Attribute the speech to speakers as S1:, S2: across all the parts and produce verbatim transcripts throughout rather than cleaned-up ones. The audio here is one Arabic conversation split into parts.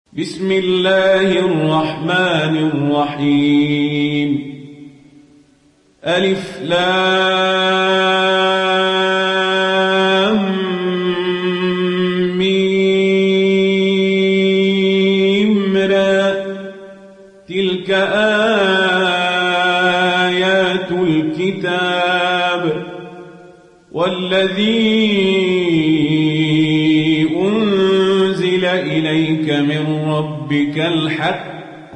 S1: بسم الله الرحمن الرحيم ألف لام ميم را تلك آيات الكتاب والذي أنزل إليك من ربك الحق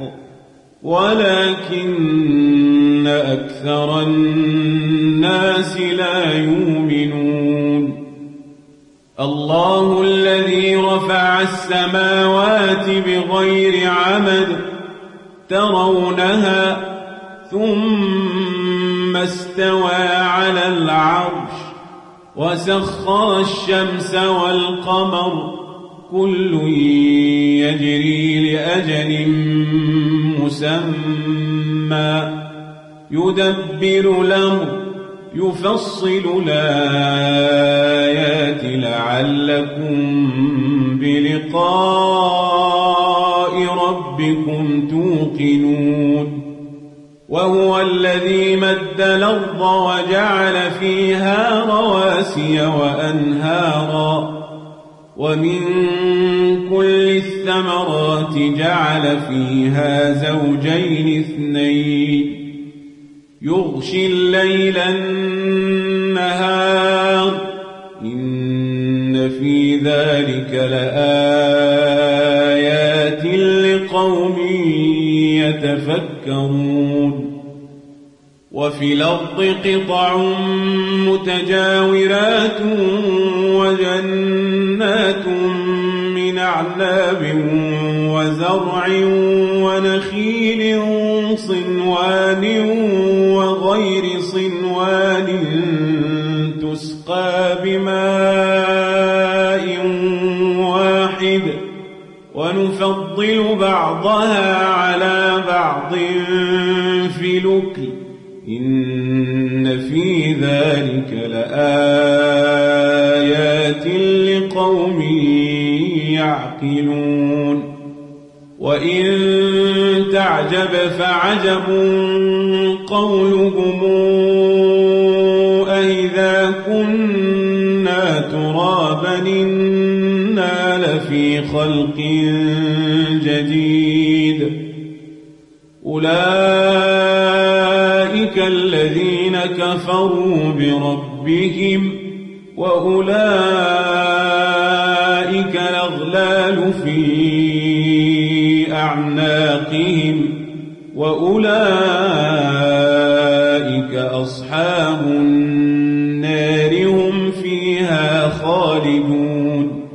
S1: ولكن أكثر الناس لا يؤمنون الله الذي رفع السماوات بغير عمد ترونها ثم استوى على العرش وسخر الشمس والقمر كل يجري لأجل مسمى يدبر الأمر يفصل الآيات لعلكم بلقاء ربكم توقنون وهو الذي مد الأرض وجعل فيها رواسي وأنهارا ومن كل الثمرات جعل فيها زوجين اثنين يغشي الليل النهار إن في ذلك لآيات لقوم يتفكرون وفي الأرض قطع متجاورات وجنات من أعناب وزرع ونخيل صنوان وغير صنوان تسقى بماء واحد ونفضل بعضها على بعض في الأكل إن في ذلك لآيات لقوم يعقلون وإن تعجب فعجب قولهم أإذا كنا ترابا إنا لفي خلق جديد أولئك الذين كفروا بربهم وأولئك الأغلال في أعناقهم وأولئك أصحاب النار هم فيها خالدون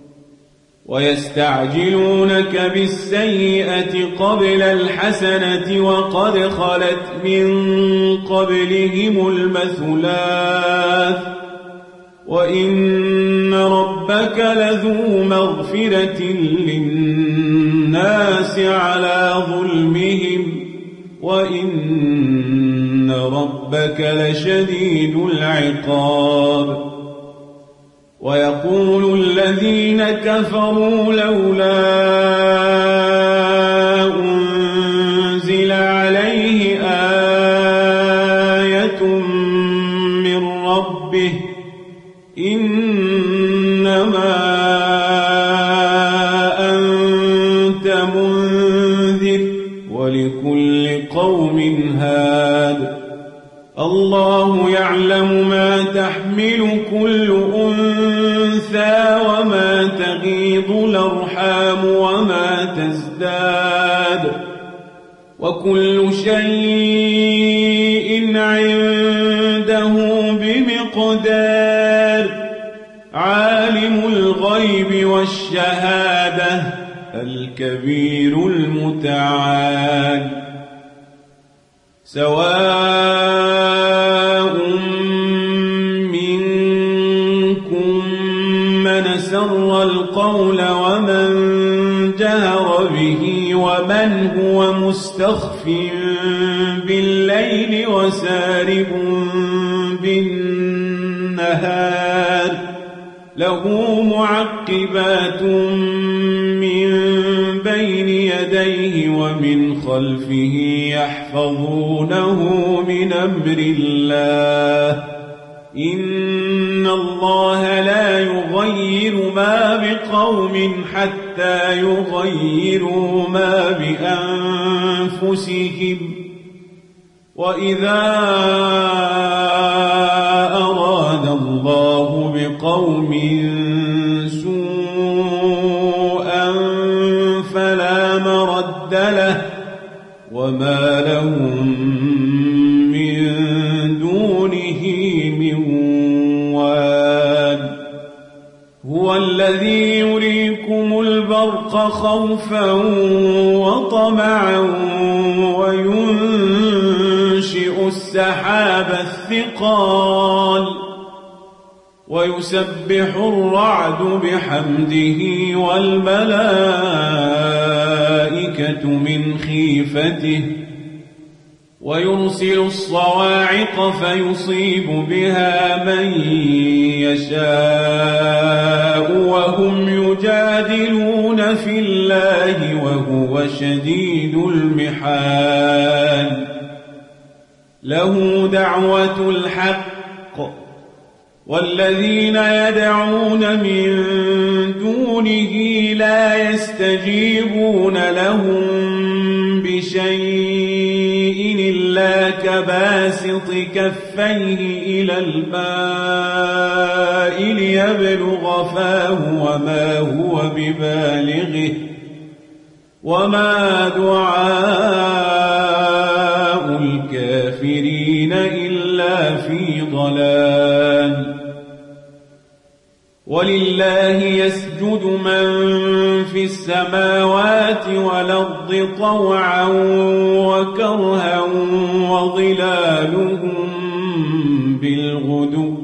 S1: ويستعجلونك بالسيئة قبل الحسنة وقد خلت من قبلهم المثلات وإن ربك لذو مغفرة للناس على ظلمهم وإن ربك لشديد العقاب ويقول الذين كفروا لولا أنزل عليه آية من ربه إنما أنت منذر ولكل قوم هاد الله يعلم ما تحمل كل أنثى وما تغيض الأرحام وما تزداد وكل شيء عنده بمقدار عالم الغيب والشهادة الكبير المتعال سواء منكم من سر القول ومن جهر به ومن هو مستخف بالليل وسارب بالنهار له معقبات من بين يديه ومن خلفه يحفظونه من أمر الله إن الله لا يغير ما بقوم حتى يغيروا ما بأنفسهم وإذا أراد الله بقوم سوءا فلا مرد له وما لهم من دونه من وال هو الذي يريكم البرق خوفا وطمعا وينشئ السحاب الثقال ويسبح الرعد بحمده والملائكة من خيفته ويرسل الصواعق فيصيب بها من يشاء وهم يجادلون في الله وهو شديد المحال له دعوة الحق والذين يدعون من دونه لا يستجيبون لهم بشيء إلا كباسط كفيه إلى الماء ليبلغ فاه وما هو ببالغه وما دعاء الكافرين إلا في ضلال ولله يسجد من في السماوات والأرض طوعا وكرها وظلالهم بالغدو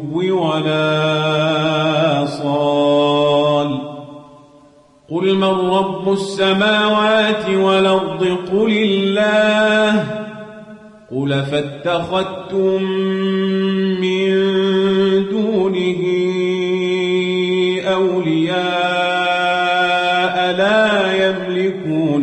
S1: ولا صال قل من رب السماوات والأرض قل الله قل فاتخذتم من دونه أولياء لا يملكون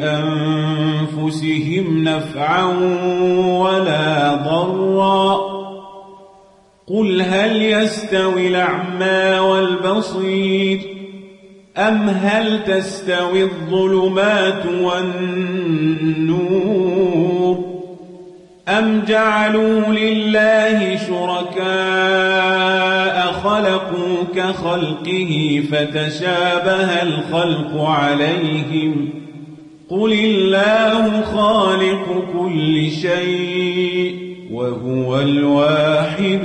S1: لأنفسهم نفعا ولا ضرا قل هل يستوي الأعمى والبصير أم هل تستوي الظلمات والنور أم جعلوا لله شركاء خلقوا كخلقه فتشابه الخلق عليهم قل الله خالق كل شيء وهو الواحد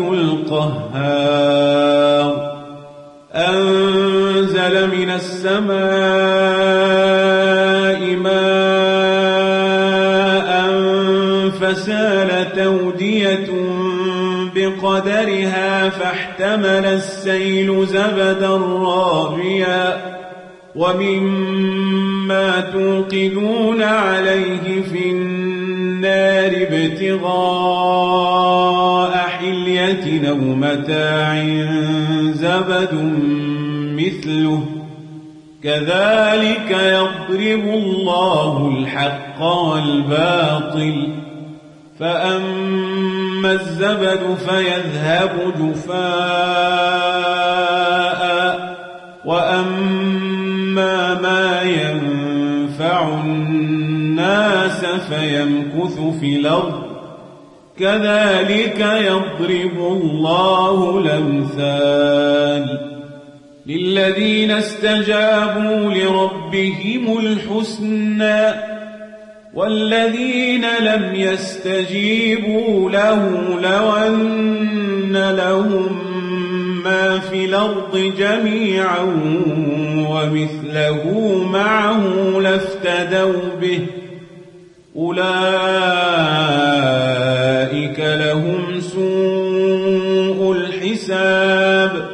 S1: القهار أنزل من السماء ماء فسالت أودية بقدرها فاحتمل السيل زبدا رابيا ومما توقدون عليه في النار ابتغاء حلية أو متاع زبد مثله كذلك يضرب الله الحق والباطل فأما الزبد فيذهب جفاء وأما ما ينفع الناس فيمكث في الأرض كذلك يضرب الله الأمثال للذين استجابوا لربهم الحسنى والذين لم يستجيبوا له لو أن لهم ما في الأرض جميعا ومثله معه لافتدوا به أولئك لهم سوء الحساب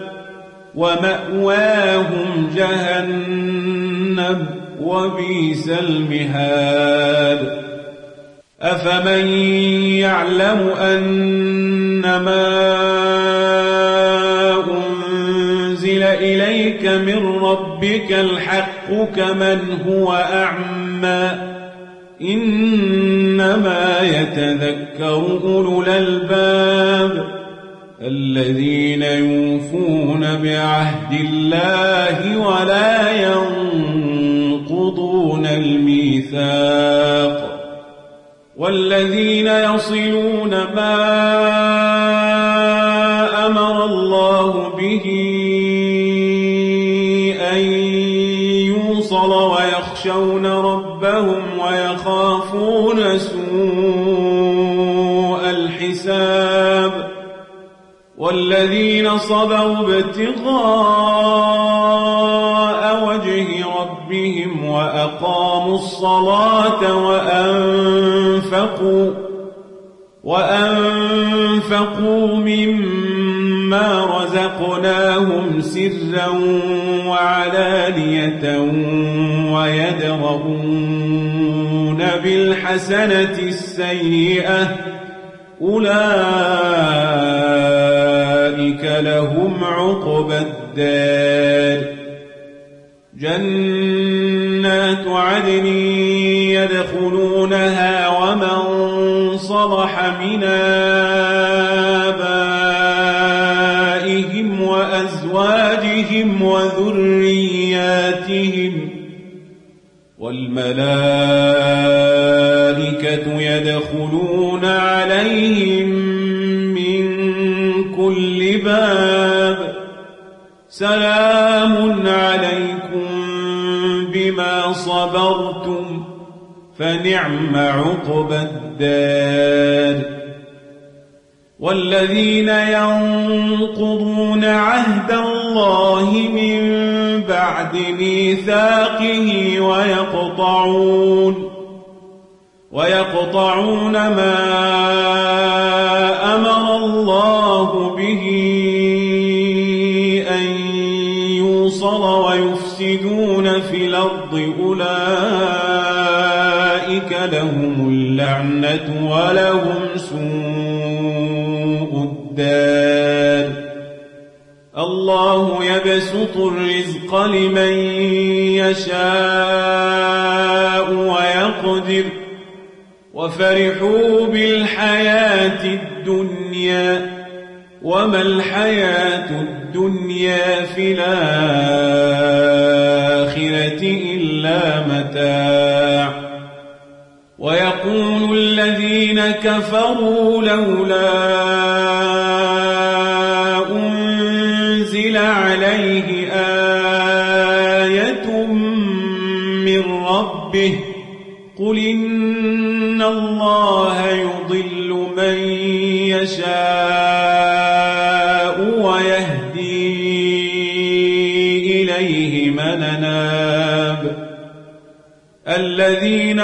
S1: ومأواهم جهنم وبئس المهاد أفمن يعلم أنما أنزل إليك من ربك ربك الحق كمن هو أعمى إنما يتذكر أولو الألباب الذين يوفون بعهد الله ولا ينقضون الميثاق والذين يصلون ما أمر الله به أن يوصل ويخشون ربهم ويخافون سوء الحساب والذين صبروا ابتغاء وجه ربهم وأقاموا الصلاة وأنفقوا وأنفقوا مما رزقناهم سرا وعلانية ويدرؤون بالحسنة السيئة أولئك لهم عقبى الدار جنات عدن يدخلونها ومن صلح من آبائهم وأزواجهم وذرياتهم والملائكة يدخلون عليهم من كل باب سلام عليكم بما صبرتم فنعم عقبى الدار والذين ينقضون عهد الله من بعد ميثاقه ويقطعون ويقطعون ما أمر الله به أن يوصل ويفسدون في الأرض أولئك لهم اللعنة ولهم سوء الدار الله يبسط الرزق لمن يشاء ويقدر وفرحوا بالحياة الدنيا وما الحياة الدنيا في الآخرة إلا متاع ويقول الذين كفروا لولا أنزل عليه آية من ربه قل إن الله يضل من يشاء ويهدي إليه من أناب الذين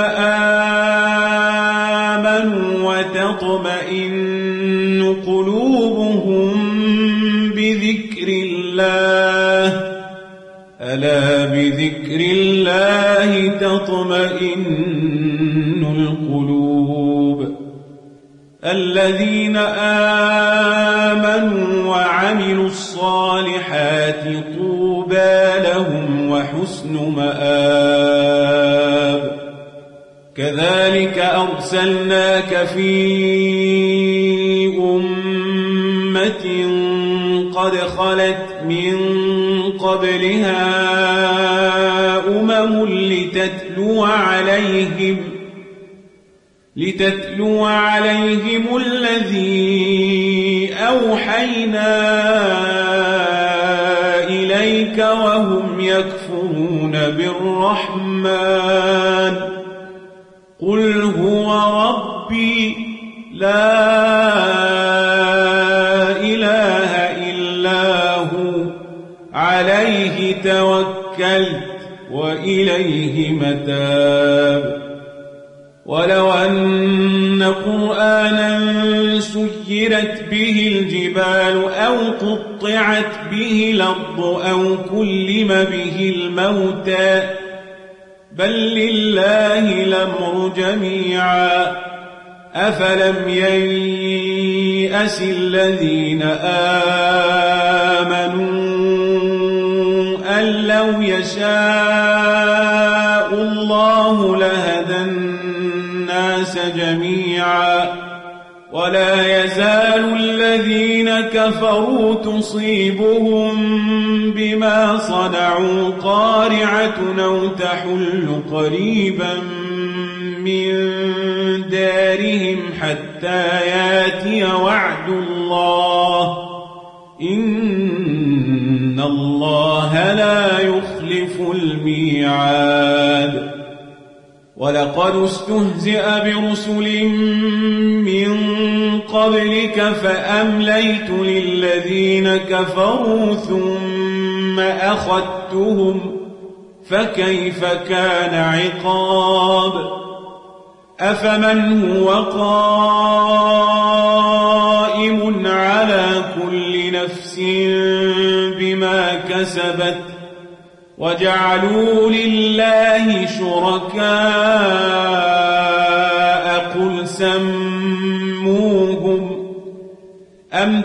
S1: آمنوا وتطمئن قلوبهم بذكر الله ألا بذكر الله تطمئن القلوب الذين آمنوا وعملوا الصالحات طوبى لهم وحسن مآب كذلك أرسلناك في أمة قد خلت من قبلها أمم لتتلو عليهم لتتلو عليهم الذي أوحينا إليك وهم يكفرون بالرحمن قل هو ربي لا إله إلا هو عليه توكلت وإليه متاب ولو أن قرآنا سيرت به الجبال أو قطعت به الأرض أو كلم به الموتى بل لله الأمر جميعا أفلم ييأس الذين آمنوا أن لو يشاء الله لهدى الناس جميعا ولا يزال الذين كفروا تصيبهم بما صنعوا قارعة أو تحل قريبا من دارهم حتى ياتي وعد الله إن الله لا يخلف الميعاد ولقد استهزئ برسل من قبلك فأمليت للذين كفروا ثم أخذتهم فكيف كان عقاب أفمن هو قائم على كل نفس بما كسبت وجعلوا لله شركاء قل سموهم أم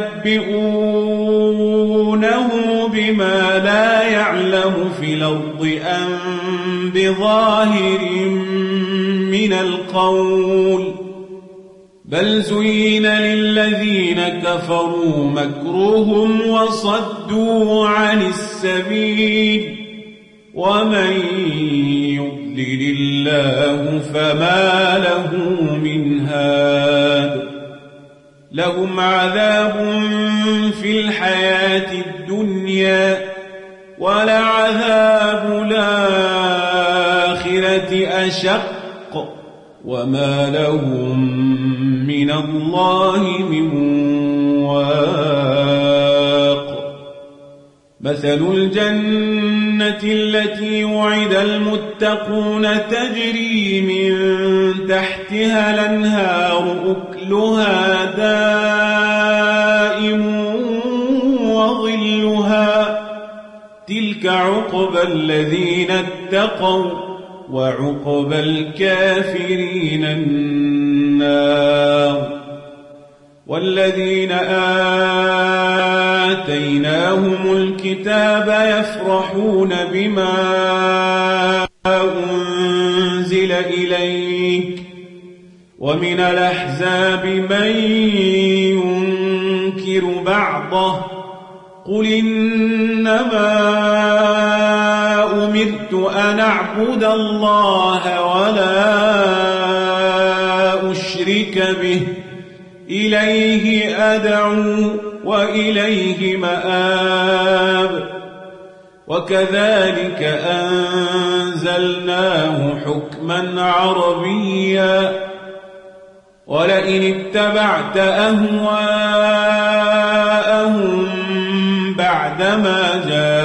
S1: تنبئونه بما لا يعلم في الأرض أم بظاهر من القول بل زين للذين كفروا مكرهم وصدوا عن السبيل ومن يضلل الله فما له من هاد لهم عذاب في الحياة الدنيا ولعذاب الآخرة أشق وما لهم من الله من واق مثل الجنة التي وعد المتقون تجري من تحتها الأنهار أكلها دائم وظلها تلك عقبى الذين اتقوا وعقبى الكافرين النار والذين آتيناهم الكتاب يفرحون بما أنزل إليك ومن الأحزاب من ينكر بعضه قل إنما أمرت أن أعبد الله ولا أشرك به إليه أدعو وإليه مآب وكذلك أنزلناه حكما عربيا ولئن اتبعت أهواءهم بعدما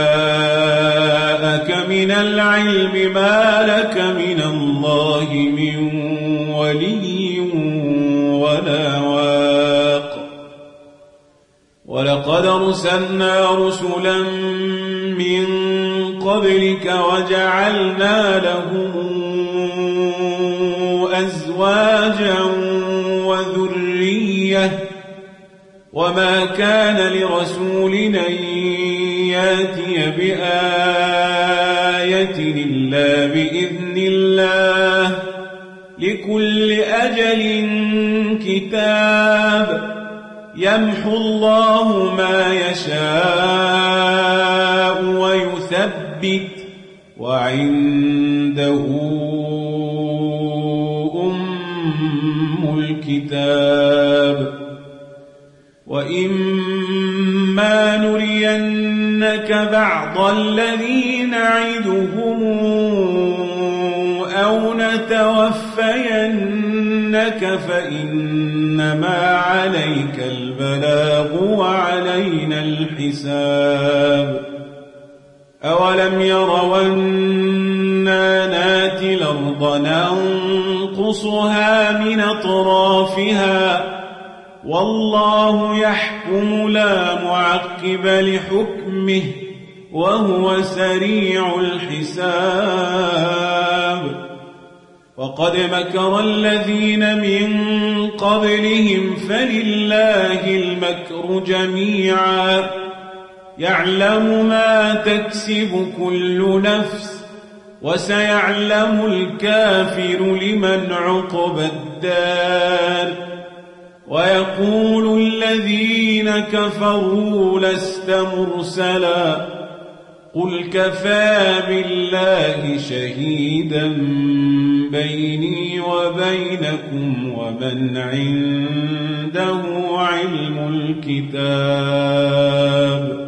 S1: جاءك من العلم ما لك من الله من ولي ولا واق ولقد أرسلنا رسلا من قبلك وجعلنا لهم أزواجا وذرية وما كان لرسول أن ياتي بآية إلا بإذن الله لكل أجل كتاب يمحو الله ما يشاء ويثبت وعنده أم الكتاب وإما نرينك بعض الذي نعدهم أو نتوفينك فإنما عليك البلاغ وعلينا الحساب أولم يروا أنا ناتي الأرض ننقصها من أطرافها والله يحكم لا معقب لحكمه وهو سريع الحساب وقد مكر الذين من قبلهم فلله المكر جميعا يعلم ما تكسب كل نفس وسيعلم الكافر لمن عقبى الدار ويقول الذين كفروا لست مرسلا قل كفى بالله شهيدا بيني وبينكم ومن عنده علم الكتاب